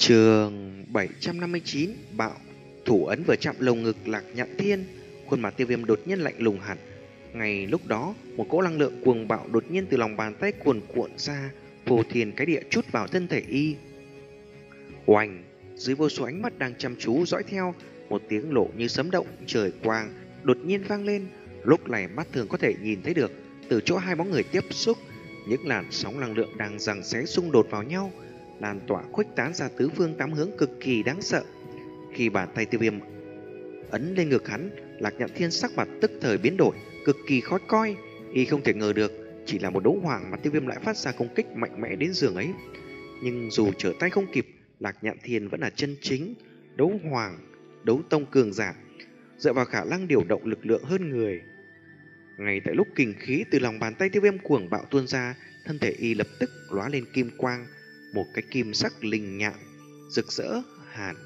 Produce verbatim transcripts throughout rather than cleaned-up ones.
Trường bảy trăm năm mươi chín bạo thủ ấn vừa chạm lồng ngực Lạc Nhạn Thiên, khuôn mặt Tiêu Viêm đột nhiên lạnh lùng hẳn. Ngay lúc đó, một cỗ năng lượng cuồng bạo đột nhiên từ lòng bàn tay cuồn cuộn ra, phô thiên cái địa trút vào thân thể y. Oanh, dưới vô số ánh mắt đang chăm chú dõi theo, một tiếng lộ như sấm động trời quang đột nhiên vang lên. Lúc này mắt thường có thể nhìn thấy được, từ chỗ hai bóng người tiếp xúc, những làn sóng năng lượng đang giằng xé xung đột vào nhau, lan tỏa khuếch tán ra tứ phương tám hướng cực kỳ đáng sợ. Khi bàn tay Tiêu Viêm ấn lên ngực hắn, Lạc Nhạn Thiên sắc mặt tức thời biến đổi, cực kỳ khó coi. Y không thể ngờ được, chỉ là một đấu hoàng mà Tiêu Viêm lại phát ra công kích mạnh mẽ đến giường ấy. Nhưng dù trở tay không kịp, Lạc Nhạn Thiên vẫn là chân chính đấu hoàng, đấu tông cường giả, dựa vào khả năng điều động lực lượng hơn người. Ngay tại lúc kình khí từ lòng bàn tay Tiêu Viêm cuồng bạo tuôn ra, thân thể y lập tức lóa lên kim quang, một cái kim sắc linh nhạn rực rỡ hàn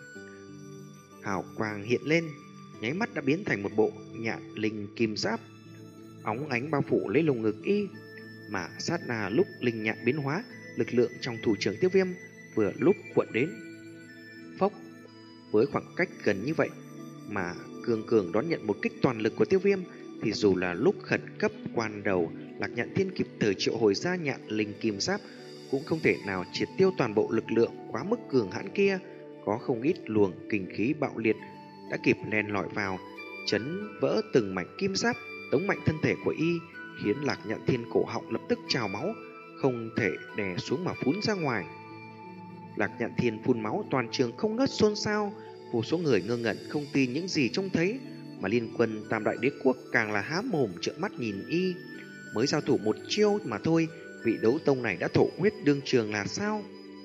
hào quang hiện lên, nháy mắt đã biến thành một bộ nhạn linh kim giáp óng ánh bao phủ lấy lồng ngực y. Mà sát na lúc linh nhạn biến hóa, lực lượng trong thủ trưởng Tiêu Viêm vừa lúc cuộn đến. Phốc, với khoảng cách gần như vậy mà cường cường đón nhận một kích toàn lực của Tiêu Viêm, thì dù là lúc khẩn cấp quan đầu, Lạc Nhạn Thiên kịp thời triệu hồi ra nhạn linh kim giáp cũng không thể nào triệt tiêu toàn bộ lực lượng quá mức cường hãn kia. Có không ít luồng kình khí bạo liệt đã kịp len lỏi vào, chấn vỡ từng mảnh kim giáp, tống mạnh thân thể của y, khiến Lạc Nhạn Thiên cổ họng lập tức trào máu, không thể đè xuống mà phún ra ngoài. Lạc Nhạn Thiên phun máu, toàn trường không ngớt xôn xao, vô số người ngơ ngẩn không tin những gì trông thấy, mà liên quân Tam Đại Đế Quốc càng là há mồm trợn mắt nhìn y. Mới giao thủ một chiêu mà thôi, vị đấu tông này đã thổ huyết đương trường là sao?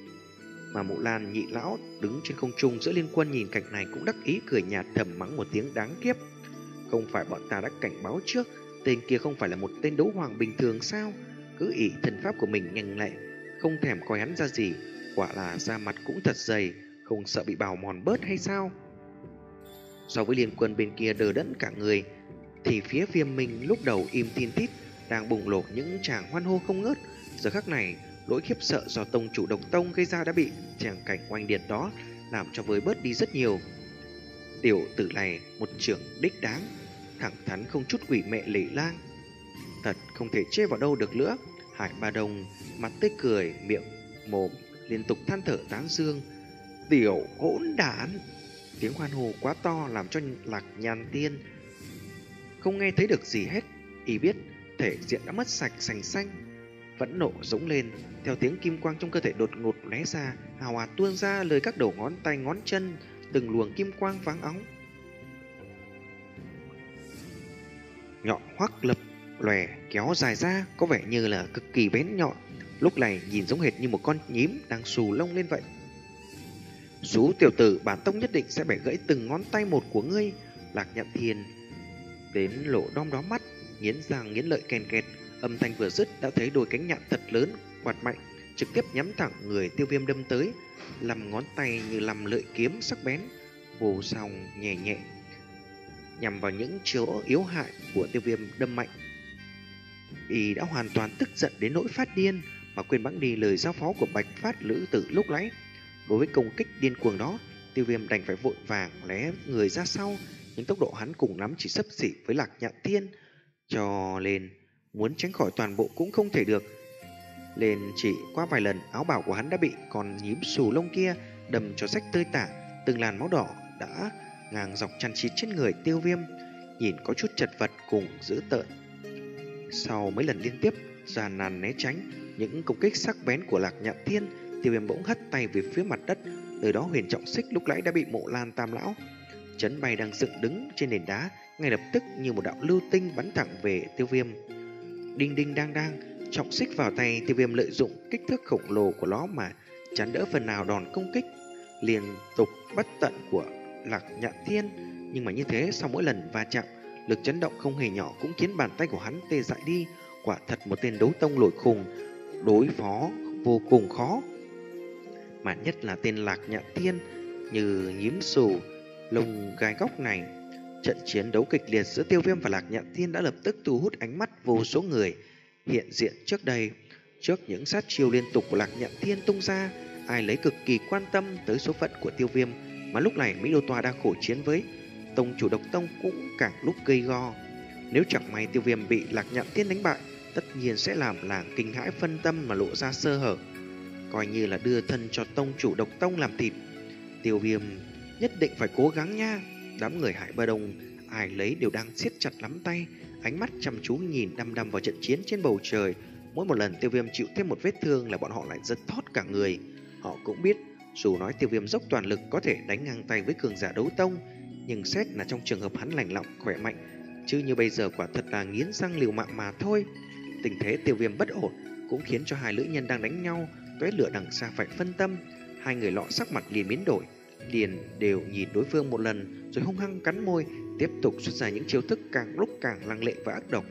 Mà Mộ Lan nhị lão đứng trên không trung giữa liên quân nhìn cảnh này cũng đắc ý cười nhạt, thầm mắng một tiếng đáng kiếp. Không phải bọn ta đã cảnh báo trước, tên kia không phải là một tên đấu hoàng bình thường sao? Cứ ỷ thần pháp của mình nhanh lẹ, không thèm coi hắn ra gì, quả là da mặt cũng thật dày, không sợ bị bào mòn bớt hay sao? So với liên quân bên kia đờ đẫn cả người, thì phía Viêm Minh lúc đầu im tin tít, đang bùng nổ những tràng hoan hô không ngớt. Giờ khắc này, nỗi khiếp sợ do tông chủ Độc Tông gây ra đã bị tràng cảnh oanh liệt đó làm cho vơi bớt đi rất nhiều. Tiểu tử này một trưởng đích đáng, thẳng thắn không chút quỷ mẹ lệ lang, thật không thể chê vào đâu được nữa. Hải Ba Đông mặt tươi cười, miệng mồm liên tục than thở tán dương. Tiểu hỗn đản! Tiếng hoan hô quá to làm cho Lạc Nhạn Thiên không nghe thấy được gì hết. Y biết thể diện đã mất sạch sành xanh, vẫn nộ giống lên. Theo tiếng kim quang trong cơ thể đột ngột lóe ra, hào hạt tuôn ra lời các đầu ngón tay ngón chân, từng luồng kim quang váng óng nhọn hoắc lập lòe kéo dài ra, có vẻ như là cực kỳ bén nhọn, lúc này nhìn giống hệt như một con nhím đang xù lông lên vậy. Sú tiểu tử, bản tông nhất định sẽ bẻ gãy từng ngón tay một của ngươi. Lạc Nhạn Thiên đến lỗ đom đóm mắt, nghiến răng nghiến lợi ken kẹt. Âm thanh vừa dứt đã thấy đôi cánh nhạn thật lớn quạt mạnh, trực tiếp nhắm thẳng người Tiêu Viêm đâm tới. Lăm ngón tay như lăm lưỡi kiếm sắc bén, vô song nhẹ nhẹ nhằm vào những chỗ yếu hại của Tiêu Viêm đâm mạnh. Y đã hoàn toàn tức giận đến nỗi phát điên, mà quên bẵng đi lời giao phó của Bạch Phát Lữ Tử lúc nãy. Đối với công kích điên cuồng đó, Tiêu Viêm đành phải vội vàng lé người ra sau, nhưng tốc độ hắn cùng lắm chỉ xấp xỉ với Lạc Nhạn Thiên, cho nên muốn tránh khỏi toàn bộ cũng không thể được. Lên chỉ qua vài lần, áo bào của hắn đã bị con nhím xù lông kia đâm cho rách tơi tả, từng làn máu đỏ đã ngang dọc chăn chít trên người Tiêu Viêm, nhìn có chút chật vật cùng dữ tợn. Sau mấy lần liên tiếp gian nan né tránh những công kích sắc bén của Lạc Nhạn Thiên, Tiêu Viêm bỗng hất tay về phía mặt đất. Nơi đó huyền trọng xích lúc nãy đã bị Mộ Lan Tam lão chấn bay đang dựng đứng trên nền đá, ngay lập tức như một đạo lưu tinh bắn thẳng về Tiêu Viêm. Đinh đinh đang đang, trọng xích vào tay Tiêu Viêm lợi dụng kích thước khổng lồ của nó mà chắn đỡ phần nào đòn công kích liên tục bất tận của Lạc Nhạn Thiên. Nhưng mà như thế, sau mỗi lần va chạm, lực chấn động không hề nhỏ cũng khiến bàn tay của hắn tê dại đi. Quả thật một tên đấu tông lội khùng, đối phó vô cùng khó. Mà nhất là tên Lạc Nhạn Thiên như nhím xù lông gai góc này. Trận chiến đấu kịch liệt giữa Tiêu Viêm và Lạc Nhạn Thiên đã lập tức thu hút ánh mắt vô số người hiện diện trước đây. Trước những sát chiêu liên tục của Lạc Nhạn Thiên tung ra, ai lấy cực kỳ quan tâm tới số phận của Tiêu Viêm, mà lúc này Mỹ Đô Toa đang khổ chiến với tông chủ độc tông cũng càng lúc gây go. Nếu chẳng may Tiêu Viêm bị Lạc Nhạn Thiên đánh bại, tất nhiên sẽ làm làng kinh hãi phân tâm mà lộ ra sơ hở, coi như là đưa thân cho tông chủ độc tông làm thịt. Tiêu Viêm nhất định phải cố gắng nha. Đám người Hải Ba Đông ai lấy đều đang siết chặt nắm tay, ánh mắt chăm chú nhìn đăm đăm vào trận chiến trên bầu trời. Mỗi một lần Tiêu Viêm chịu thêm một vết thương là bọn họ lại giật thót cả người. Họ cũng biết, dù nói Tiêu Viêm dốc toàn lực có thể đánh ngang tay với cường giả đấu tông, nhưng xét là trong trường hợp hắn lành lọng khỏe mạnh, chứ như bây giờ quả thật là nghiến răng liều mạng mà thôi. Tình thế Tiêu Viêm bất ổn cũng khiến cho hai nữ nhân đang đánh nhau tóe lửa đằng xa phải phân tâm. Hai người lọ sắc mặt liền biến đổi, liền đều nhìn đối phương một lần rồi hung hăng cắn môi, tiếp tục xuất ra những chiêu thức càng lúc càng lăng lệ và ác độc.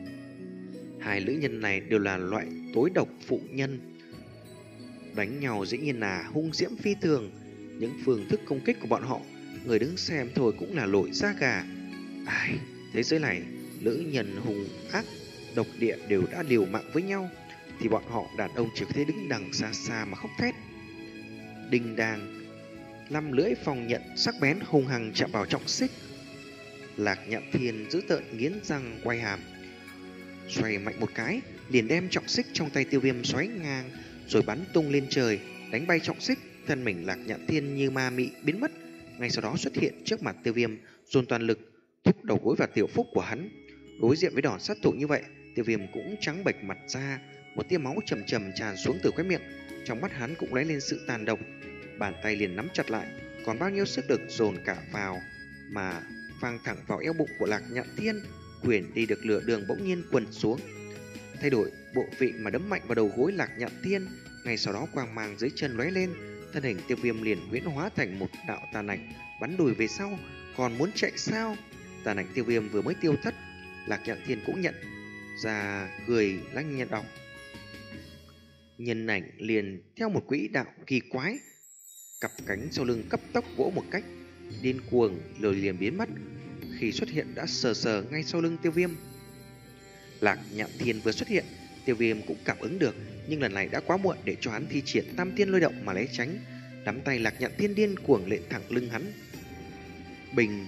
Hai nữ nhân này đều là loại tối độc phụ nhân, đánh nhau dĩ nhiên là hung diễm phi thường. Những phương thức công kích của bọn họ, người đứng xem thôi cũng là nổi da gà. Ai, thế giới này nữ nhân hung ác độc địa đều đã liều mạng với nhau, thì bọn họ đàn ông chỉ có thể đứng đằng xa xa mà khóc thét. Đinh đàng, năm lưỡi phòng nhận sắc bén hung hăng chạm vào trọng xích. Lạc Nhạn Thiên giữ tợn nghiến răng quay hàm, xoay mạnh một cái, liền đem trọng xích trong tay Tiêu Viêm xoáy ngang, rồi bắn tung lên trời, đánh bay trọng xích. Thân mình Lạc Nhạn Thiên như ma mị biến mất, ngay sau đó xuất hiện trước mặt Tiêu Viêm, dồn toàn lực thúc đầu gối vào tiểu phúc của hắn. Đối diện với đòn sát thủ như vậy, Tiêu Viêm cũng trắng bệch mặt ra, một tia máu chầm chầm tràn xuống từ khóe miệng, trong mắt hắn cũng lóe lên sự tàn độc. Bàn tay liền nắm chặt lại, còn bao nhiêu sức lực dồn cả vào mà phang thẳng vào eo bụng của Lạc Nhạn Thiên. Quyền đi được lửa đường bỗng nhiên quần xuống, thay đổi bộ vị mà đấm mạnh vào đầu gối Lạc Nhạn Thiên. Ngay sau đó quang mang dưới chân lóe lên, thân hình Tiêu Viêm liền huyễn hóa thành một đạo tàn ảnh bắn lùi về sau. Còn muốn chạy sao? Tàn ảnh Tiêu Viêm vừa mới tiêu thất, Lạc Nhạn Thiên cũng nhận ra cười lanh nhạt đọc. Nhân ảnh liền theo một quỹ đạo kỳ quái, cặp cánh sau lưng cấp tốc vỗ một cách điên cuồng rồi liền biến mất. Khi xuất hiện đã sờ sờ ngay sau lưng Tiêu Viêm. Lạc Nhạn Thiên vừa xuất hiện, Tiêu Viêm cũng cảm ứng được, nhưng lần này đã quá muộn để cho hắn thi triển Tam Tiên Lôi Động mà né tránh. Nắm tay Lạc Nhạn Thiên điên cuồng lện thẳng lưng hắn. Bình,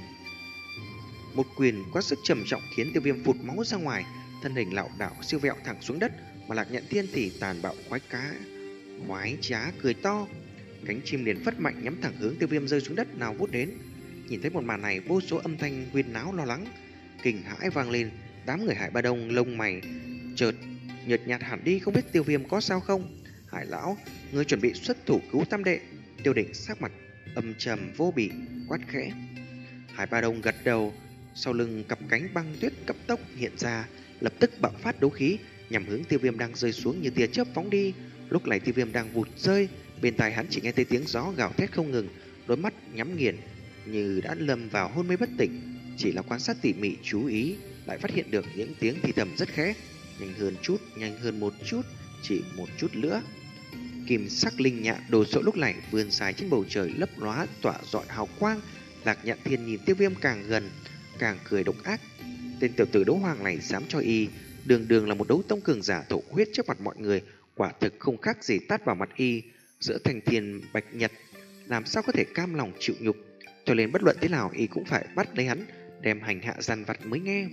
một quyền quá sức trầm trọng khiến Tiêu Viêm phụt máu ra ngoài, thân hình lảo đảo siêu vẹo thẳng xuống đất, mà Lạc Nhạn Thiên thì tàn bạo khoái cá, khoái trá cười to, cánh chim liền phất mạnh nhắm thẳng hướng Tiêu Viêm rơi xuống đất nào vút đến. Nhìn thấy một màn này, vô số âm thanh huyên náo lo lắng, kinh hãi vang lên. Đám người Hải Ba Đông lông mày chợt nhợt nhạt hẳn đi, không biết Tiêu Viêm có sao không. Hải lão, ngươi chuẩn bị xuất thủ cứu tam đệ. Tiêu Định sắc mặt âm trầm vô bỉ quát khẽ. Hải Ba Đông gật đầu, sau lưng cặp cánh băng tuyết cấp tốc hiện ra, lập tức bạo phát đấu khí nhằm hướng Tiêu Viêm đang rơi xuống như tia chớp phóng đi. Lúc này Tiêu Viêm đang vụt rơi, bên tai hắn chỉ nghe thấy tiếng gió gào thét không ngừng, đôi mắt nhắm nghiền như đã lâm vào hôn mê bất tỉnh. Chỉ là quan sát tỉ mỉ chú ý, lại phát hiện được những tiếng thì thầm rất khẽ. Nhanh hơn chút, nhanh hơn một chút, chỉ một chút nữa. Kim sắc linh nhạn đồ sộ lúc này vươn dài trên bầu trời, lấp lóa tỏa rọi hào quang. Lạc Nhạn Thiên nhìn Tiêu Viêm càng gần, càng cười độc ác. Tên tiểu tử đấu hoàng này dám cho y đường đường là một đấu tông cường giả thổ huyết trước mặt mọi người, quả thực không khác gì tát vào mặt y. Giữa thành thiên bạch nhật, làm sao có thể cam lòng chịu nhục. Cho nên bất luận thế nào y cũng phải bắt lấy hắn, đem hành hạ dằn vặt mới nghe.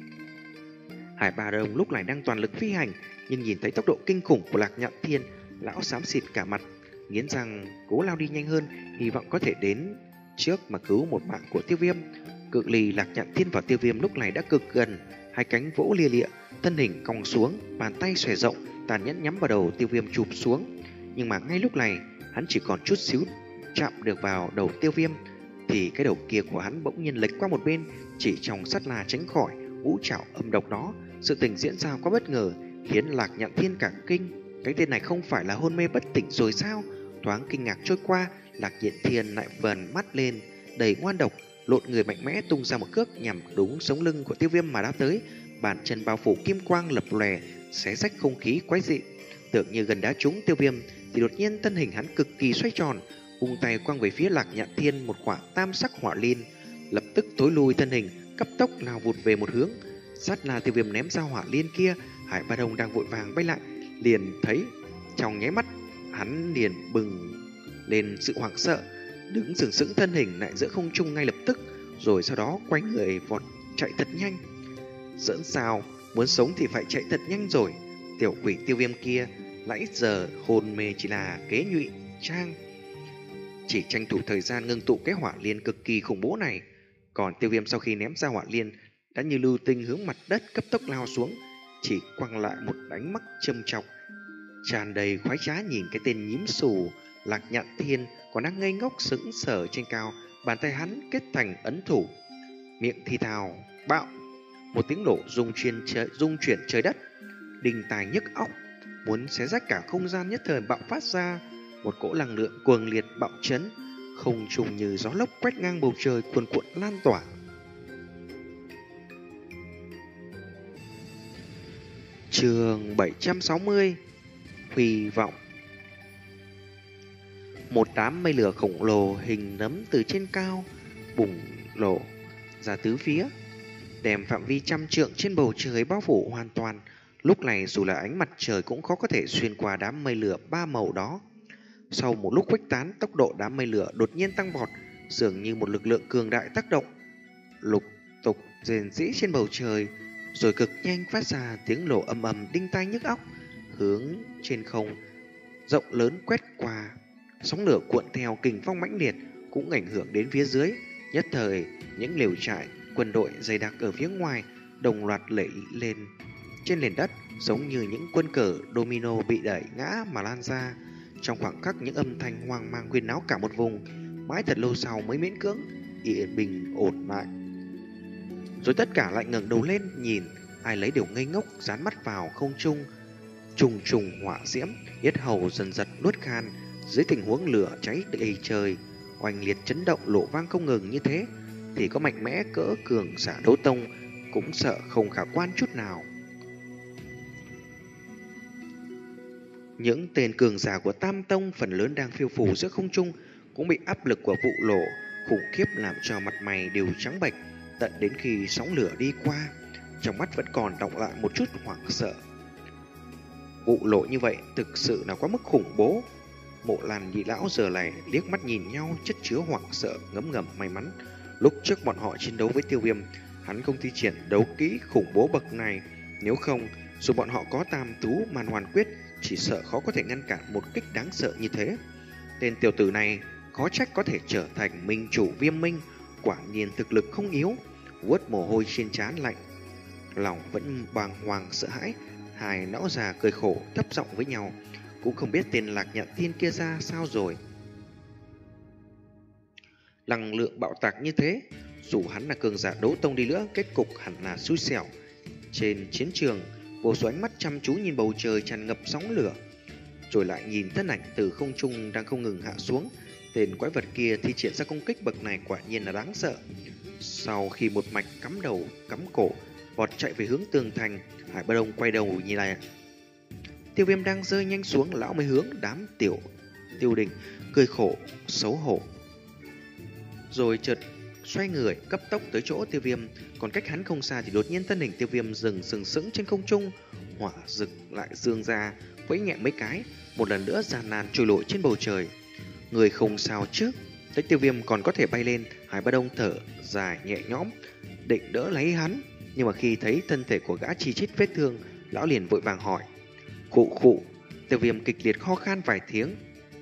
Hải Ba Đông lúc này đang toàn lực phi hành, nhưng nhìn thấy tốc độ kinh khủng của Lạc Nhạn Thiên, lão xám xịt cả mặt, nghiến răng cố lao đi nhanh hơn, hy vọng có thể đến trước mà cứu một mạng của Tiêu Viêm. Cự ly Lạc Nhạn Thiên và Tiêu Viêm lúc này đã cực gần, hai cánh vỗ lia lịa, thân hình cong xuống, bàn tay xòe rộng, tàn nhẫn nhắm vào đầu Tiêu Viêm chụp xuống. Nhưng mà ngay lúc này, hắn chỉ còn chút xíu chạm được vào đầu Tiêu Viêm, thì cái đầu kia của hắn bỗng nhiên lệch qua một bên, chỉ trong sát na tránh khỏi ngũ trảo âm độc đó. Sự tình diễn ra quá bất ngờ, khiến Lạc Nhạn Thiên cả kinh. Cái tên này không phải là hôn mê bất tỉnh rồi sao? Thoáng kinh ngạc trôi qua, Lạc Nhạn Thiên lại vờn mắt lên, đầy ngoan độc, lộn người mạnh mẽ tung ra một cước nhằm đúng sống lưng của Tiêu Viêm mà đã tới. Bàn chân bao phủ kim quang lập lòe, xé rách không khí quái dị. Tưởng như gần đá trúng Tiêu Viêm, thì đột nhiên thân hình hắn cực kỳ xoay tròn, vung tay quăng về phía Lạc Nhạn Thiên một quả tam sắc hỏa liên, lập tức tối lui thân hình, cấp tốc lao vụt về một hướng. Sát na Tiêu Viêm ném ra hỏa liên kia, Hải Ba Đông đang vội vàng bay lại, liền thấy trong nháy mắt hắn liền bừng lên sự hoảng sợ, đứng sừng sững thân hình lại giữa không trung ngay lập tức, rồi sau đó quay người vọt chạy thật nhanh. Giỡn sao, muốn sống thì phải chạy thật nhanh rồi. Tiểu quỷ Tiêu Viêm kia nãy giờ hồn mê chỉ là kế nhụy trang, chỉ tranh thủ thời gian ngưng tụ cái hỏa liên cực kỳ khủng bố này. Còn Tiêu Viêm sau khi ném ra hỏa liên đã như lưu tinh hướng mặt đất cấp tốc lao xuống, chỉ quăng lại một ánh mắt châm chọc tràn đầy khoái trá nhìn cái tên nhím xù Lạc Nhạn Thiên còn đang ngây ngốc sững sờ trên cao. Bàn tay hắn kết thành ấn thủ, miệng thì thào bạo, một tiếng nổ rung chuyển trời, rung chuyển trời đất, đình tài nhức óc, muốn xé rách cả không gian nhất thời bạo phát ra. Một cỗ năng lượng cuồng liệt bạo chấn, không trùng như gió lốc quét ngang bầu trời cuồn cuộn lan tỏa. Chương bảy trăm sáu mươi, Hy vọng. Một đám mây lửa khổng lồ hình nấm từ trên cao bùng nổ ra tứ phía, đem phạm vi trăm trượng trên bầu trời bao phủ hoàn toàn. Lúc này dù là ánh mặt trời cũng khó có thể xuyên qua đám mây lửa ba màu đó. Sau một lúc khuếch tán, tốc độ đám mây lửa đột nhiên tăng vọt, dường như một lực lượng cường đại tác động, lục tục rền rĩ trên bầu trời, rồi cực nhanh phát ra tiếng nổ ầm ầm đinh tai nhức óc, hướng trên không rộng lớn quét qua. Sóng lửa cuộn theo kình phong mãnh liệt cũng ảnh hưởng đến phía dưới. Nhất thời, những lều trại quân đội dày đặc ở phía ngoài đồng loạt lẫy lên trên nền đất, giống như những quân cờ domino bị đẩy ngã mà lan ra. Trong khoảng khắc, những âm thanh hoang mang huyên náo cả một vùng, mãi thật lâu sau mới miễn cưỡng yên bình ổn lại. Rồi tất cả lại ngẩng đầu lên nhìn, ai lấy đều ngây ngốc dán mắt vào không trung. Trùng trùng hỏa diễm, yết hầu dần dần nuốt khan. Dưới tình huống lửa cháy đầy trời, oanh liệt chấn động lộ vang không ngừng như thế, thì có mạnh mẽ cỡ cường giả đấu tông cũng sợ không khả quan chút nào. Những tên cường giả của Tam Tông phần lớn đang phiêu phù giữa không trung cũng bị áp lực của vụ nổ khủng khiếp làm cho mặt mày đều trắng bệch. Tận đến khi sóng lửa đi qua, trong mắt vẫn còn đọng lại một chút hoảng sợ. Vụ nổ như vậy thực sự là quá mức khủng bố. Mộ Lan nhị lão giờ này liếc mắt nhìn nhau, chất chứa hoảng sợ ngấm ngầm may mắn. Lúc trước bọn họ chiến đấu với Tiêu Viêm, hắn không thi triển đấu kỹ khủng bố bậc này. Nếu không, dù bọn họ có tam tú màn hoàn quyết, chỉ sợ khó có thể ngăn cản một kích đáng sợ như thế. Tên tiểu tử này khó trách có thể trở thành minh chủ Viêm Minh, quả nhiên thực lực không yếu. Vuốt mồ hôi trên trán lạnh, lòng vẫn bàng hoàng sợ hãi. Hai lão già cười khổ thấp giọng với nhau, cũng không biết tên Lạc Nhạn Thiên kia ra sao rồi. Năng lượng bạo tạc như thế, dù hắn là cường giả đấu tông đi nữa, kết cục hẳn là xui xẻo. Trên chiến trường, vô số ánh mắt chăm chú nhìn bầu trời tràn ngập sóng lửa, rồi lại nhìn thân ảnh từ không trung đang không ngừng hạ xuống. Tên quái vật kia thi triển ra công kích bậc này quả nhiên là đáng sợ. Sau khi một mạch cắm đầu cắm cổ vọt chạy về hướng tường thành, Hải Ba Đông quay đầu nhìn lại. Tiêu Viêm đang rơi nhanh xuống, lão mới hướng đám tiểu Tiêu Đình cười khổ xấu hổ, rồi chợt xoay người cấp tốc tới chỗ Tiêu Viêm. Còn cách hắn không xa thì đột nhiên thân hình Tiêu Viêm dừng sừng sững trên không trung, hỏa rực lại dương ra, vẫy nhẹ mấy cái, một lần nữa gian nan trôi nổi trên bầu trời. Người không sao chứ? Thấy Tiêu Viêm còn có thể bay lên, Hải Ba Đông thở dài nhẹ nhõm, định đỡ lấy hắn, nhưng mà khi thấy thân thể của gã chi chít vết thương, lão liền vội vàng hỏi. Khụ khụ. Tiêu Viêm kịch liệt ho khan vài tiếng.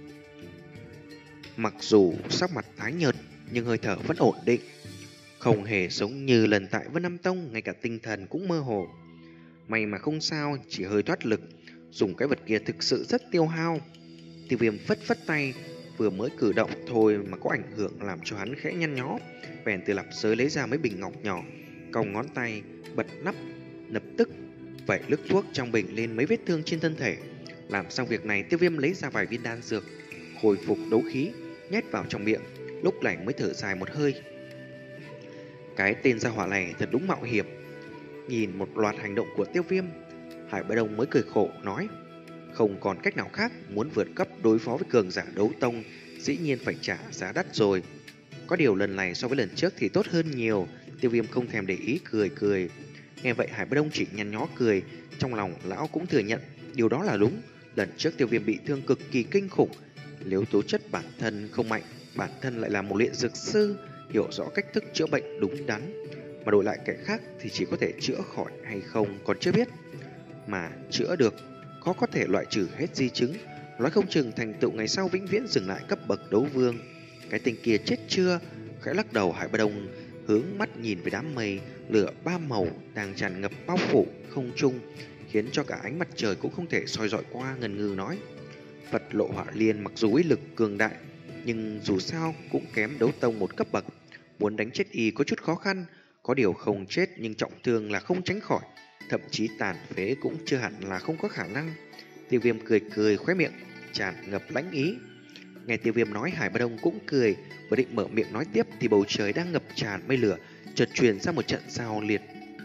Mặc dù sắc mặt tái nhợt, nhưng hơi thở vẫn ổn định, không hề giống như lần tại Vân Nam Tông, ngay cả tinh thần cũng mơ hồ. May mà không sao, chỉ hơi thoát lực. Dùng cái vật kia thực sự rất tiêu hao. Tiêu Viêm phất phất tay, vừa mới cử động thôi mà có ảnh hưởng làm cho hắn khẽ nhăn nhó. Bèn từ lặp giới lấy ra mấy bình ngọc nhỏ, cong ngón tay bật nắp, lập tức vẩy nước thuốc trong bình lên mấy vết thương trên thân thể. Làm xong việc này, Tiêu Viêm lấy ra vài viên đan dược hồi phục đấu khí, nhét vào trong miệng, lúc này mới thở dài một hơi. Cái tên gia hỏa này thật đúng mạo hiểm. Nhìn một loạt hành động của Tiêu Viêm, Hải Ba Đông mới cười khổ nói, không còn cách nào khác, muốn vượt cấp đối phó với cường giả đấu tông, dĩ nhiên phải trả giá đắt rồi. Có điều lần này so với lần trước thì tốt hơn nhiều. Tiêu Viêm không thèm để ý, cười cười. Nghe vậy Hải Ba Đông chỉ nhăn nhó cười, trong lòng lão cũng thừa nhận điều đó là đúng. Lần trước Tiêu Viêm bị thương cực kỳ kinh khủng, Nếu tố chất bản thân không mạnh, bản thân lại là một luyện dược sư, hiểu rõ cách thức chữa bệnh đúng đắn, mà đổi lại kẻ khác thì chỉ có thể chữa khỏi hay không còn chưa biết. Mà chữa được, khó có thể loại trừ hết di chứng, nói không chừng thành tựu ngày sau vĩnh viễn dừng lại cấp bậc đấu vương. Cái tên kia chết chưa? Khẽ lắc đầu, Hải Ba Đông hướng mắt nhìn về đám mây lửa ba màu đang tràn ngập bao phủ không trung, khiến cho cả ánh mặt trời cũng không thể soi rọi qua, ngần ngừ nói: Phật Lộ Hỏa Liên mặc dù uy lực cường đại, nhưng dù sao cũng kém đấu tông một cấp bậc, muốn đánh chết y có chút khó khăn. Có điều không chết nhưng trọng thương là không tránh khỏi, thậm chí tàn phế cũng chưa hẳn là không có khả năng. Tiêu Viêm cười cười, khóe miệng tràn ngập lãnh ý. Nghe Tiêu Viêm nói, Hải Ba Đông cũng cười, vừa định mở miệng nói tiếp thì bầu trời đang ngập tràn mây lửa chợt truyền ra một trận giao liệt.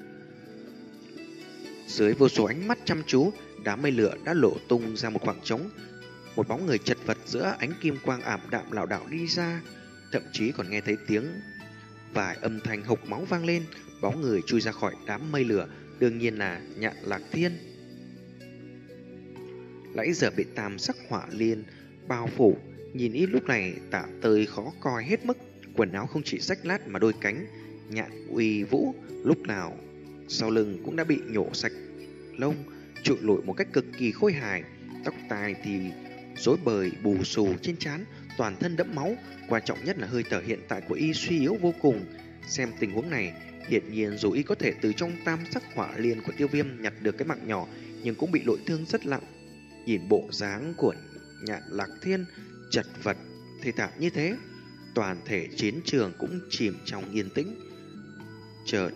Dưới vô số ánh mắt chăm chú, đám mây lửa đã lộ tung ra một khoảng trống. Một bóng người chật vật giữa ánh kim quang ảm đạm lảo đảo đi ra, thậm chí còn nghe thấy tiếng vài âm thanh hộc máu vang lên. Bóng người chui ra khỏi đám mây lửa đương nhiên là Nhạn Lạc Thiên. Nãy giờ bị tam sắc hỏa liên bao phủ, nhìn ít lúc này Tạ Tơi khó coi hết mức. Quần áo không chỉ rách nát mà đôi cánh nhạn uy vũ lúc nào sau lưng cũng đã bị nhổ sạch lông, trụi lủi một cách cực kỳ khôi hài. Tóc tai thì rối bời bù xù trên trán, toàn thân đẫm máu. Quan trọng nhất là hơi thở hiện tại của y suy yếu vô cùng. Xem tình huống này, hiển nhiên dù y có thể từ trong tam sắc hỏa liên của Tiêu Viêm nhặt được cái mạng nhỏ, nhưng cũng bị nội thương rất nặng. Nhìn bộ dáng của Nhạn Lạc Thiên chật vật thê thảm như thế, toàn thể chiến trường cũng chìm trong yên tĩnh. Chợt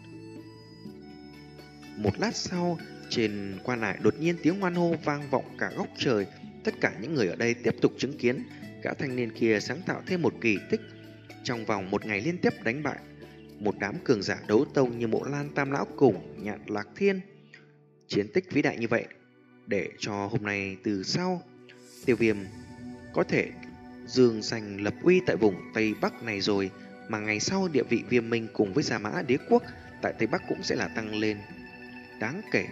một lát sau, trên quan hải đột nhiên tiếng hoan hô vang vọng cả góc trời. Tất cả những người ở đây tiếp tục chứng kiến gã thanh niên kia sáng tạo thêm một kỳ tích. Trong vòng một ngày liên tiếp đánh bại một đám cường giả đấu tông như Mộ Lan Tam Lão cùng Nhạn Lạc Thiên. Chiến tích vĩ đại như vậy, để cho hôm nay từ sau Tiêu Viêm có thể dương danh lập uy tại vùng Tây Bắc này rồi, mà ngày sau địa vị Viêm Minh cùng với Gia Mã Đế quốc tại Tây Bắc cũng sẽ là tăng lên đáng kể.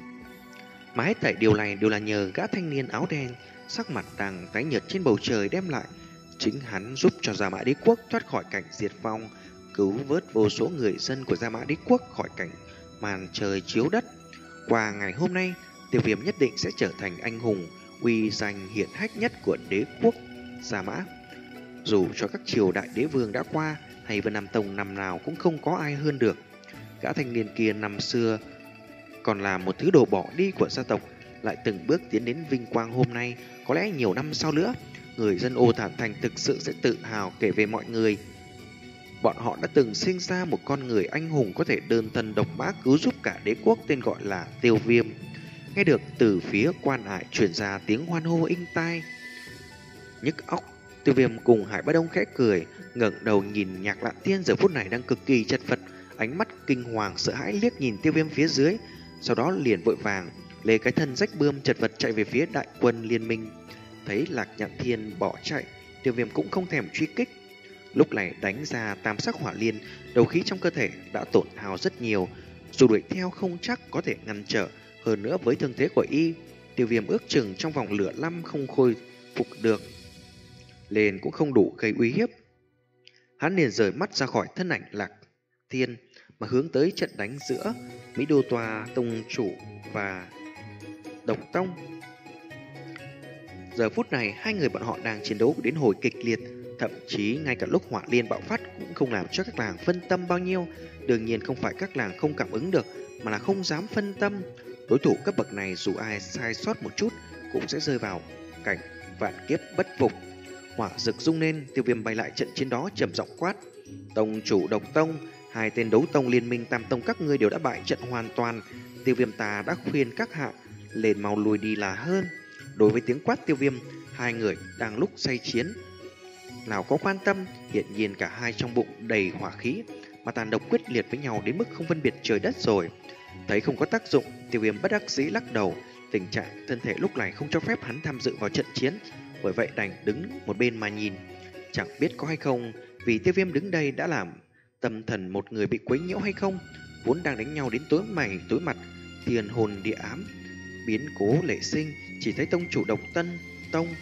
Mà hết thảy điều này đều là nhờ gã thanh niên áo đen sắc mặt đang tái nhợt trên bầu trời đem lại. Chính hắn giúp cho Gia Mã Đế quốc thoát khỏi cảnh diệt vong, cứu vớt vô số người dân của Gia Mã Đế quốc khỏi cảnh màn trời chiếu đất. Qua ngày hôm nay, Tiêu Viêm nhất định sẽ trở thành anh hùng uy danh hiển hách nhất của đế quốc Gia Mã. Dù cho các triều đại đế vương đã qua, hay Vân Nam Tông năm nào cũng không có ai hơn được. Gã thanh niên kia năm xưa còn là một thứ đồ bỏ đi của gia tộc, lại từng bước tiến đến vinh quang hôm nay. Có lẽ nhiều năm sau nữa, người dân Ô Thản Thành thực sự sẽ tự hào kể về mọi người. Bọn họ đã từng sinh ra một con người anh hùng có thể đơn thân độc mã cứu giúp cả đế quốc, tên gọi là Tiêu Viêm. Nghe được từ phía quan hải truyền ra tiếng hoan hô inh tai nhức óc, Tiêu Viêm cùng Hải Ba Đông khẽ cười, ngẩng đầu nhìn Nhạc Lạn Thiên giờ phút này đang cực kỳ chật vật, ánh mắt kinh hoàng sợ hãi liếc nhìn Tiêu Viêm phía dưới, sau đó liền vội vàng lấy cái thân rách bươm chật vật chạy về phía đại quân liên minh. Thấy Lạc Nhạn Thiên bỏ chạy, Tiêu Viêm cũng không thèm truy kích. Lúc này đánh ra tam sắc hỏa liên, đầu khí trong cơ thể đã tổn hao rất nhiều, dù đuổi theo không chắc có thể ngăn trở. Hơn nữa với thương thế của y, Tiêu Viêm ước chừng trong vòng lửa năm không khôi phục được, lên cũng không đủ gây uy hiếp. Hắn liền rời mắt ra khỏi thân ảnh Lạc Thiên mà hướng tới trận đánh giữa Mỹ Đô Tòa Tông Chủ và Độc Tông. Giờ phút này hai người bọn họ đang chiến đấu đến hồi kịch liệt, thậm chí ngay cả lúc hỏa liên bạo phát cũng không làm cho các làng phân tâm bao nhiêu. Đương nhiên không phải các làng không cảm ứng được, mà là không dám phân tâm. Đối thủ cấp bậc này dù ai sai sót một chút cũng sẽ rơi vào cảnh vạn kiếp bất phục. Hỏa rực rung lên, Tiêu Viêm bay lại trận chiến đó trầm giọng quát: Tông Chủ Độc Tông, hai tên đấu tông liên minh tam tông các ngươi đều đã bại trận hoàn toàn. Tiêu Viêm ta đã khuyên các hạ lên mau lùi đi là hơn. Đối với tiếng quát Tiêu Viêm, hai người đang lúc say chiến nào có quan tâm, hiện nhiên cả hai trong bụng đầy hỏa khí, mà tàn độc quyết liệt với nhau đến mức không phân biệt trời đất rồi. Thấy không có tác dụng, Tiêu Viêm bất đắc dĩ lắc đầu. Tình trạng thân thể lúc này không cho phép hắn tham dự vào trận chiến, bởi vậy đành đứng một bên mà nhìn. Chẳng biết có hay không vì Tiêu Viêm đứng đây đã làm tâm thần một người bị quấy nhiễu hay không. Vốn đang đánh nhau đến tối mày tối mặt, thiên hồn địa ám, biến cố lệ sinh, chỉ thấy tông chủ Độc Tân Tông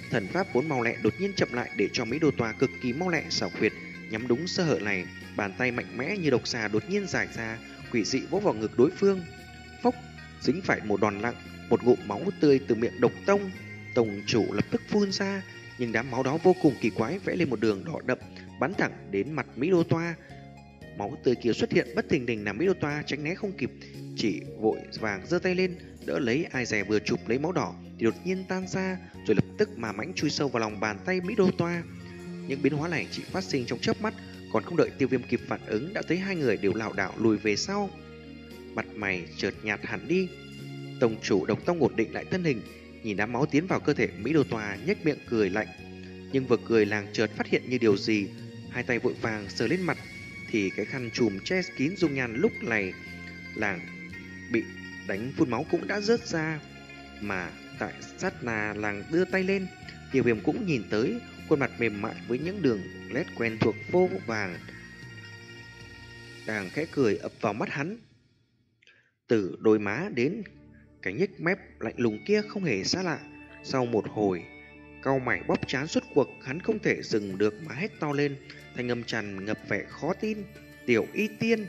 Thần pháp vốn mau lẹ đột nhiên chậm lại để cho Mỹ Đô Toa cực kỳ mau lẹ xảo quyệt nhắm đúng sơ hở này. Bàn tay mạnh mẽ như độc xà đột nhiên giải ra, quỷ dị vỗ vào ngực đối phương. Phốc, dính phải một đòn nặng, một ngụm máu tươi từ miệng Độc Tông. Tông chủ lập tức phun ra, nhưng đám máu đó vô cùng kỳ quái, vẽ lên một đường đỏ đậm bắn thẳng đến mặt Mỹ Đô Toa. Máu tươi kia xuất hiện bất thình lình làm Mỹ Đô Toa tránh né không kịp, chỉ vội vàng giơ tay lên đỡ lấy. Ai dè vừa chụp lấy máu đỏ thì đột nhiên tan ra, rồi lập tức mà mãnh chui sâu vào lòng bàn tay Mỹ Đô Toa. Những biến hóa này chỉ phát sinh trong chớp mắt, còn không đợi Tiêu Viêm kịp phản ứng đã thấy hai người đều lảo đảo lùi về sau. Mặt mày chợt nhạt hẳn đi. Tông chủ Độc Tông ổn định lại thân hình, nhìn đám máu tiến vào cơ thể Mỹ Đô Toa, nhếch miệng cười lạnh. Nhưng vừa cười làng chợt phát hiện như điều gì, hai tay vội vàng sờ lên mặt, thì cái khăn trùm che kín dung nhan lúc này làng bị đánh phun máu cũng đã rớt ra. Mà tại sát na làng đưa tay lên, Tiêu Viêm cũng nhìn tới khuôn mặt mềm mại với những đường nét quen thuộc vô vàng đang khẽ cười ập vào mắt hắn. Từ đôi má đến cái nhếch mép lạnh lùng kia không hề xa lạ. Sau một hồi cau mày bóp trán suốt cuộc, hắn không thể dừng được mà hét to lên, thanh âm tràn ngập vẻ khó tin. Tiểu Y Tiên!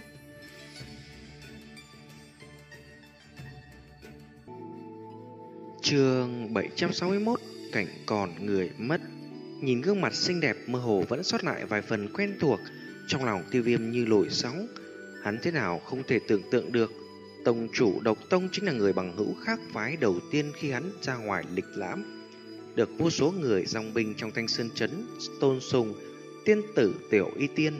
Chương bảy trăm sáu mươi mốt. Cảnh còn người mất. Nhìn gương mặt xinh đẹp mơ hồ vẫn sót lại vài phần quen thuộc, trong lòng Tiêu Viêm như nổi sóng. Hắn thế nào không thể tưởng tượng được tông chủ Độc Tông chính là người bằng hữu khác phái đầu tiên khi hắn ra ngoài lịch lãm, được vô số người dòng binh trong Thanh Sơn Trấn tôn sùng. Tiên tử Tiểu Y Tiên,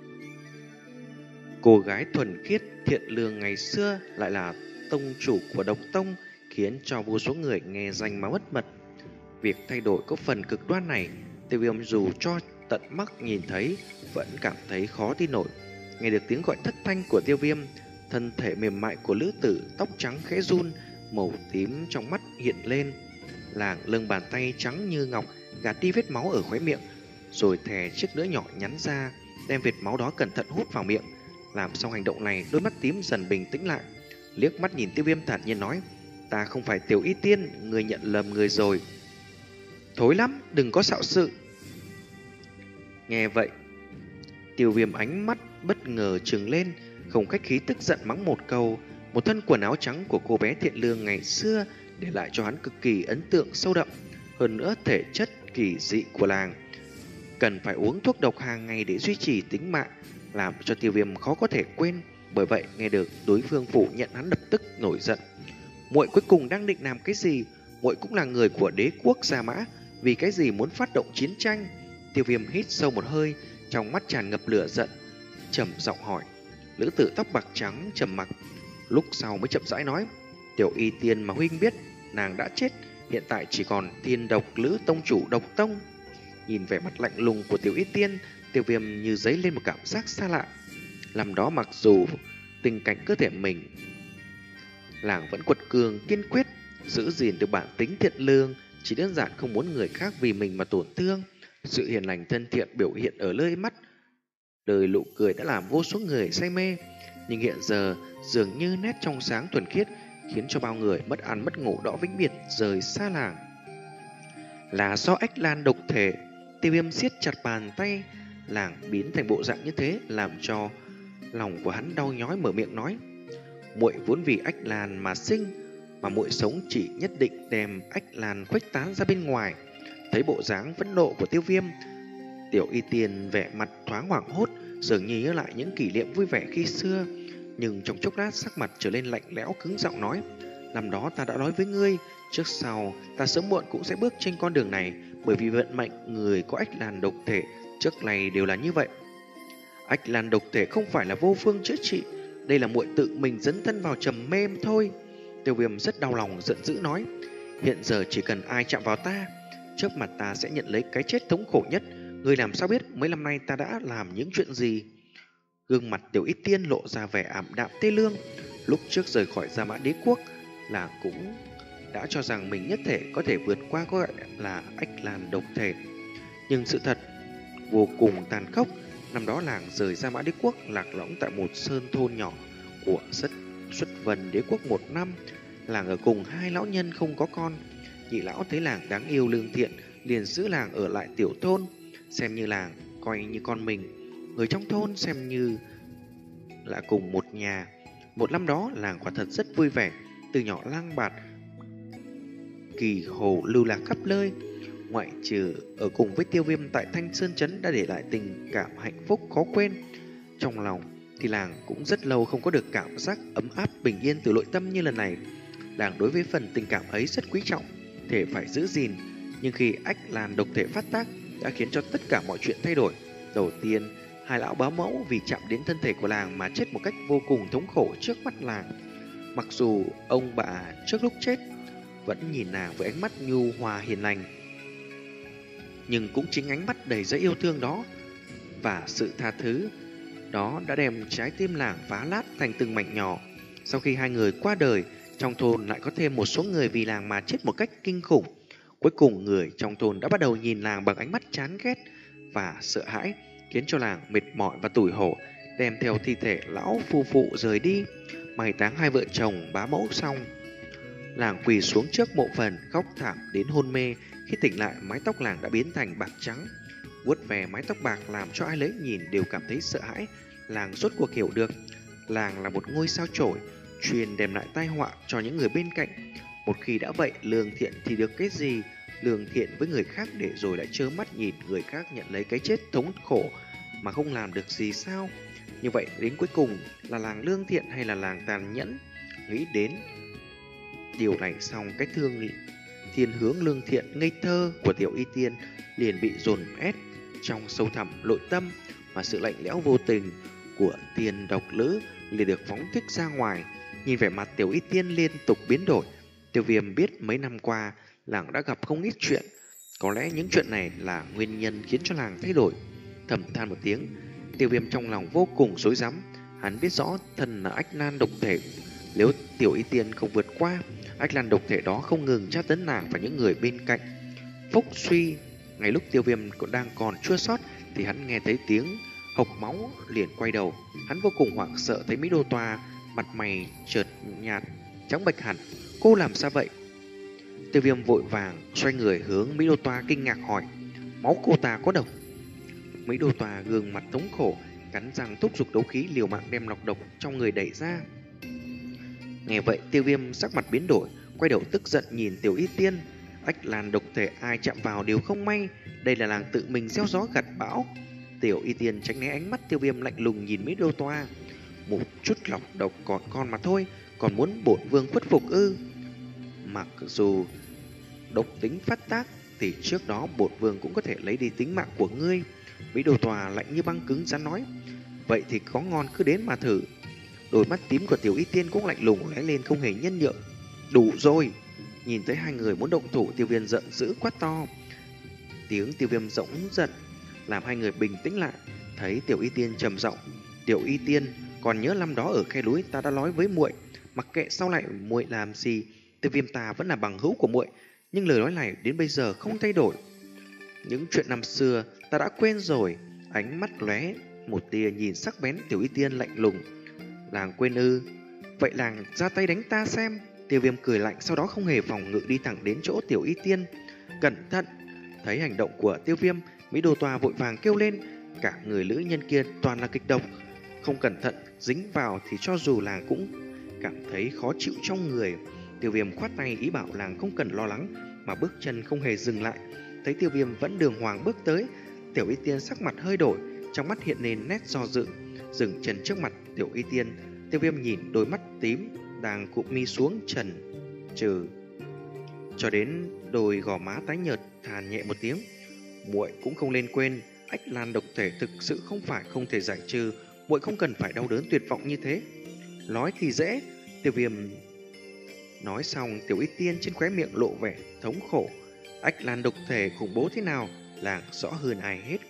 cô gái thuần khiết thiện lương ngày xưa, lại là tông chủ của Độc Tông, khiến cho vô số người nghe danh mà mất mật. Việc thay đổi có phần cực đoan này, Tiêu Viêm dù cho tận mắt nhìn thấy vẫn cảm thấy khó tin nổi. Nghe được tiếng gọi thất thanh của Tiêu Viêm, thân thể mềm mại của nữ tử tóc trắng khẽ run, màu tím trong mắt hiện lên. Làng lưng bàn tay trắng như ngọc gạt đi vết máu ở khóe miệng, rồi thè chiếc lưỡi nhỏ nhắn ra, đem vệt máu đó cẩn thận hút vào miệng. Làm xong hành động này, đôi mắt tím dần bình tĩnh lại, liếc mắt nhìn Tiêu Viêm thản nhiên nói: "Ta không phải Tiểu Y Tiên, người nhận lầm người rồi." "Thối lắm, đừng có xạo sự." Nghe vậy, Tiêu Viêm ánh mắt bất ngờ trừng lên, không khách khí tức giận mắng một câu. Một thân quần áo trắng của cô bé thiện lương ngày xưa để lại cho hắn cực kỳ ấn tượng sâu đậm. Hơn nữa thể chất kỳ dị của làng cần phải uống thuốc độc hàng ngày để duy trì tính mạng, làm cho Tiêu Viêm khó có thể quên. Bởi vậy nghe được đối phương phủ nhận, hắn lập tức nổi giận. Muội cuối cùng đang định làm cái gì? Muội cũng là người của đế quốc Gia Mã, vì cái gì muốn phát động chiến tranh? Tiêu Viêm hít sâu một hơi, trong mắt tràn ngập lửa giận, trầm giọng hỏi. Nữ tử tóc bạc trắng trầm mặc, lúc sau mới chậm rãi nói: "Tiểu Y Tiên mà huynh biết, nàng đã chết, hiện tại chỉ còn Thiên Độc Lữ tông chủ Độc Tông." Nhìn vẻ mặt lạnh lùng của Tiểu Y Tiên, Tiêu Viêm như dấy lên một cảm giác xa lạ. Làm đó mặc dù tình cảnh cơ thể mình, làng vẫn quật cường kiên quyết giữ gìn được bản tính thiện lương, chỉ đơn giản không muốn người khác vì mình mà tổn thương. Sự hiền lành thân thiện biểu hiện ở nơi mắt, đời nụ cười đã làm vô số người say mê, nhưng hiện giờ dường như nét trong sáng thuần khiết khiến cho bao người mất ăn mất ngủ đỏ vĩnh biệt rời xa làng. Là do Ách Lan độc thể. Tiêu Viêm siết chặt bàn tay, làng biến thành bộ dạng như thế làm cho lòng của hắn đau nhói, mở miệng nói: "Muội vốn vì Ách Lan mà sinh, mà muội sống chỉ nhất định đem Ách Lan khuếch tán ra bên ngoài." Thấy bộ dáng phẫn nộ của Tiêu Viêm, Tiểu Y Tiên vẻ mặt thoáng hoảng hốt, dường như nhớ lại những kỷ niệm vui vẻ khi xưa, nhưng trong chốc lát sắc mặt trở lên lạnh lẽo, cứng giọng nói: "Năm đó ta đã nói với ngươi, trước sau ta sớm muộn cũng sẽ bước trên con đường này, bởi vì vận mệnh người có Ách Lan độc thể trước này đều là như vậy. Ách Lan độc thể không phải là vô phương chữa trị, đây là muội tự mình dấn thân vào trầm mê thôi." Tiêu Viêm rất đau lòng, giận dữ nói: "Hiện giờ chỉ cần ai chạm vào ta, trước mặt ta sẽ nhận lấy cái chết thống khổ nhất. Ngươi làm sao biết mấy năm nay ta đã làm những chuyện gì?" Gương mặt Tiểu Y Tiên lộ ra vẻ ảm đạm tê lương. Lúc trước rời khỏi Gia Mã đế quốc, là cũng đã cho rằng mình nhất thể có thể vượt qua có gọi là Ách Lan độc thể. Nhưng sự thật vô cùng tàn khốc. Năm đó làng rời Gia Mã đế quốc, lạc lõng tại một sơn thôn nhỏ của rất xuất vân đế quốc một năm. Làng ở cùng hai lão nhân không có con. Nhị lão thấy làng đáng yêu lương thiện, liền giữ làng ở lại tiểu thôn, xem như làng coi như con mình. Người trong thôn xem như là cùng một nhà. Một năm đó làng quả thật rất vui vẻ, từ nhỏ lang bạt kỳ hồ lưu lạc khắp nơi. Ngoại trừ ở cùng với Tiêu Viêm tại Thanh Sơn Trấn đã để lại tình cảm hạnh phúc khó quên trong lòng, thì làng cũng rất lâu không có được cảm giác ấm áp bình yên từ nội tâm như lần này. Làng đối với phần tình cảm ấy rất quý trọng, thể phải giữ gìn. Nhưng khi ách lan độc thể phát tác đã khiến cho tất cả mọi chuyện thay đổi. Đầu tiên, hai lão bá mẫu vì chạm đến thân thể của làng mà chết một cách vô cùng thống khổ trước mắt làng. Mặc dù ông bà trước lúc chết vẫn nhìn nàng với ánh mắt nhu hòa hiền lành, nhưng cũng chính ánh mắt đầy dẫy yêu thương đó và sự tha thứ đó đã đem trái tim làng phá lát thành từng mảnh nhỏ. Sau khi hai người qua đời, trong thôn lại có thêm một số người vì làng mà chết một cách kinh khủng. Cuối cùng người trong thôn đã bắt đầu nhìn làng bằng ánh mắt chán ghét và sợ hãi, khiến cho làng mệt mỏi và tủi hổ, đem theo thi thể lão phu phụ rời đi. Mai táng hai vợ chồng bá mẫu xong, làng quỳ xuống trước mộ phần khóc thảm đến hôn mê. Khi tỉnh lại, mái tóc làng đã biến thành bạc trắng. Vuốt về mái tóc bạc làm cho ai lấy nhìn đều cảm thấy sợ hãi. Làng rốt cuộc hiểu được làng là một ngôi sao chổi, truyền đem lại tai họa cho những người bên cạnh. Một khi đã vậy, lương thiện thì được cái gì? Lương thiện với người khác để rồi lại trơ mắt nhìn người khác nhận lấy cái chết thống khổ mà không làm được gì sao? Như vậy đến cuối cùng là làng lương thiện hay là làng tàn nhẫn? Nghĩ đến điều này xong, cái thương thiên hướng lương thiện ngây thơ của Tiểu Y Tiên liền bị dồn ép trong sâu thẳm nội tâm, mà sự lạnh lẽo vô tình của tiền độc lữ liền được phóng thích ra ngoài. Nhìn vẻ mặt Tiểu Y Tiên liên tục biến đổi, Tiêu Viêm biết mấy năm qua làng đã gặp không ít chuyện, có lẽ những chuyện này là nguyên nhân khiến cho làng thay đổi. Thầm than một tiếng, Tiêu Viêm trong lòng vô cùng rối rắm. Hắn biết rõ thân là ách nan độc thể, nếu Tiểu Y Tiên không vượt qua, ách lan độc thể đó không ngừng tra tấn nàng và những người bên cạnh. Phúc suy, ngay lúc Tiêu Viêm còn đang còn chua xót thì hắn nghe thấy tiếng hộc máu, liền quay đầu. Hắn vô cùng hoảng sợ thấy Mỹ Đô Toa mặt mày chợt nhạt trắng bệch hẳn. Cô làm sao vậy? Tiêu Viêm vội vàng xoay người hướng Mỹ Đô Toa kinh ngạc hỏi, máu cô ta có độc? Mỹ Đô Toa gương mặt thống khổ, cắn răng thúc giục đấu khí liều mạng đem nọc độc trong người đẩy ra. Nghe vậy, Tiêu Viêm sắc mặt biến đổi, quay đầu tức giận nhìn Tiểu Y Tiên. Ách lan độc thể ai chạm vào đều không may, đây là làng tự mình gieo gió gặt bão. Tiểu Y Tiên tránh né ánh mắt Tiêu Viêm lạnh lùng nhìn Mỹ Đô Toa. Một chút lọc độc còn con mà thôi, còn muốn bổn vương khuất phục ư? Mặc dù độc tính phát tác thì trước đó bổn vương cũng có thể lấy đi tính mạng của ngươi. Mỹ Đô Toa lạnh như băng cứng rắn nói. Vậy thì có ngon cứ đến mà thử. Đôi mắt tím của Tiểu Y Tiên cũng lạnh lùng lóe lên, không hề nhân nhượng. Đủ rồi! Nhìn thấy hai người muốn động thủ, Tiêu Viêm giận dữ quát to. Tiếng Tiêu Viêm rỗng giận làm hai người bình tĩnh lại. Thấy Tiểu Y Tiên trầm giọng, Tiểu Y Tiên, còn nhớ năm đó ở khe núi ta đã nói với muội, mặc kệ sau lại muội làm gì, Tiêu Viêm ta vẫn là bằng hữu của muội, nhưng lời nói này đến bây giờ không thay đổi. Những chuyện năm xưa ta đã quên rồi. Ánh mắt lóe một tia nhìn sắc bén, Tiểu Y Tiên lạnh lùng. Làng quên ư? Vậy làng ra tay đánh ta xem. Tiêu Viêm cười lạnh, sau đó không hề phòng ngự đi thẳng đến chỗ Tiểu Y Tiên. Cẩn thận! Thấy hành động của Tiêu Viêm, Mỹ Đô Toa vội vàng kêu lên. Cả người nữ nhân kia toàn là kịch độc, không cẩn thận dính vào thì cho dù làng cũng cảm thấy khó chịu trong người. Tiêu Viêm khoát tay ý bảo làng không cần lo lắng, mà bước chân không hề dừng lại. Thấy Tiêu Viêm vẫn đường hoàng bước tới, Tiểu Y Tiên sắc mặt hơi đổi, trong mắt hiện lên nét do dự. Dừng chân trước mặt Tiểu Y Tiên, Tiêu Viêm nhìn đôi mắt tím đang cụp mi xuống trần trừ cho đến đôi gò má tái nhợt, than nhẹ một tiếng. Muội cũng không nên quên, ách lan độc thể thực sự không phải không thể giải trừ, muội không cần phải đau đớn tuyệt vọng như thế. Nói thì dễ. Tiêu Viêm nói xong, Tiểu Y Tiên trên khóe miệng lộ vẻ thống khổ. Ách lan độc thể khủng bố thế nào, làng rõ hơn ai hết.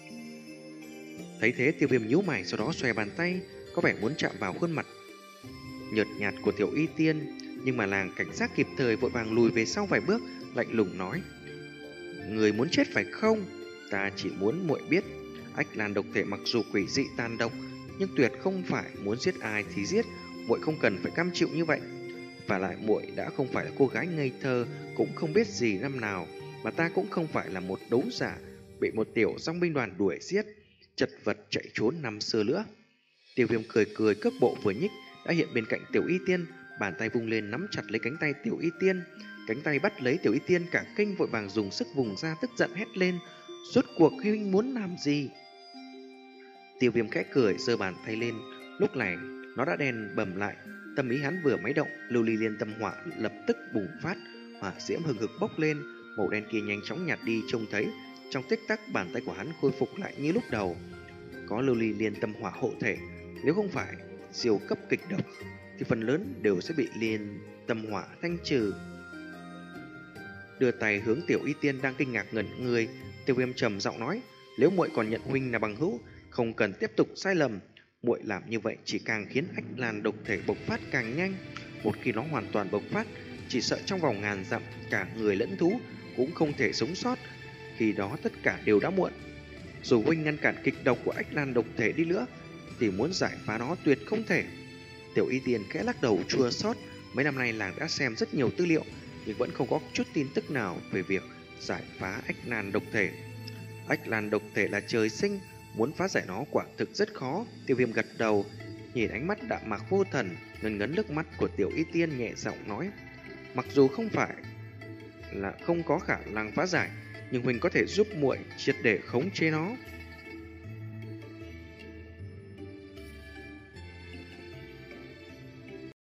Thấy thế, Tiêu Viêm nhíu mày, sau đó xòe bàn tay, có vẻ muốn chạm vào khuôn mặt nhợt nhạt của Tiểu Y Tiên, nhưng mà làng cảnh giác kịp thời, vội vàng lùi về sau vài bước, lạnh lùng nói: Người muốn chết phải không? Ta chỉ muốn muội biết, ách lan độc thể mặc dù quỷ dị tàn độc, nhưng tuyệt không phải muốn giết ai thì giết. Muội không cần phải cam chịu như vậy. Và lại muội đã không phải là cô gái ngây thơ, cũng không biết gì năm nào mà ta cũng không phải là một đấu giả bị một tiểu dòng binh đoàn đuổi giết, chật vật chạy trốn năm xưa nữa. Tiêu Viêm cười cười, cước bộ vừa nhích đã hiện bên cạnh Tiểu Y Tiên, bàn tay vung lên nắm chặt lấy cánh tay Tiểu Y Tiên. Cánh tay bắt lấy Tiểu Y Tiên cả kinh vội vàng dùng sức vùng ra, tức giận hét lên: "Rốt cuộc huynh muốn làm gì?" Tiêu Viêm khẽ cười, giơ bàn tay lên. Lúc này nó đã đen bầm lại. Tâm ý hắn vừa máy động, lưu ly liên tâm hỏa lập tức bùng phát, hỏa diễm hừng hực bốc lên, màu đen kia nhanh chóng nhạt đi trông thấy. Trong tích tắc, bàn tay của hắn khôi phục lại như lúc đầu. Có lưu ly liên tâm hỏa hộ thể, nếu không phải siêu cấp kịch độc thì phần lớn đều sẽ bị liên tâm hỏa thanh trừ. Đưa tay hướng Tiểu Y Tiên đang kinh ngạc ngẩn người, Tiêu Viêm trầm giọng nói: "Nếu muội còn nhận huynh là bằng hữu, không cần tiếp tục sai lầm. Muội làm như vậy chỉ càng khiến ách lan độc thể bộc phát càng nhanh. Một khi nó hoàn toàn bộc phát, chỉ sợ trong vòng ngàn dặm cả người lẫn thú cũng không thể sống sót. Khi đó tất cả đều đã muộn. Dù huynh ngăn cản kịch độc của ách lan độc thể đi nữa, thì muốn giải phá nó tuyệt không thể." Tiểu Y Tiên khẽ lắc đầu chua xót. Mấy năm nay làng đã xem rất nhiều tư liệu, nhưng vẫn không có chút tin tức nào về việc giải phá ách lan độc thể. Ách lan độc thể là trời sinh, muốn phá giải nó quả thực rất khó. Tiêu Viêm gật đầu, nhìn ánh mắt đạm mạc vô thần, ngấn ngấn nước mắt của Tiểu Y Tiên, nhẹ giọng nói: "Mặc dù không phải là không có khả năng phá giải, nhưng huynh có thể giúp muội triệt để khống chế nó."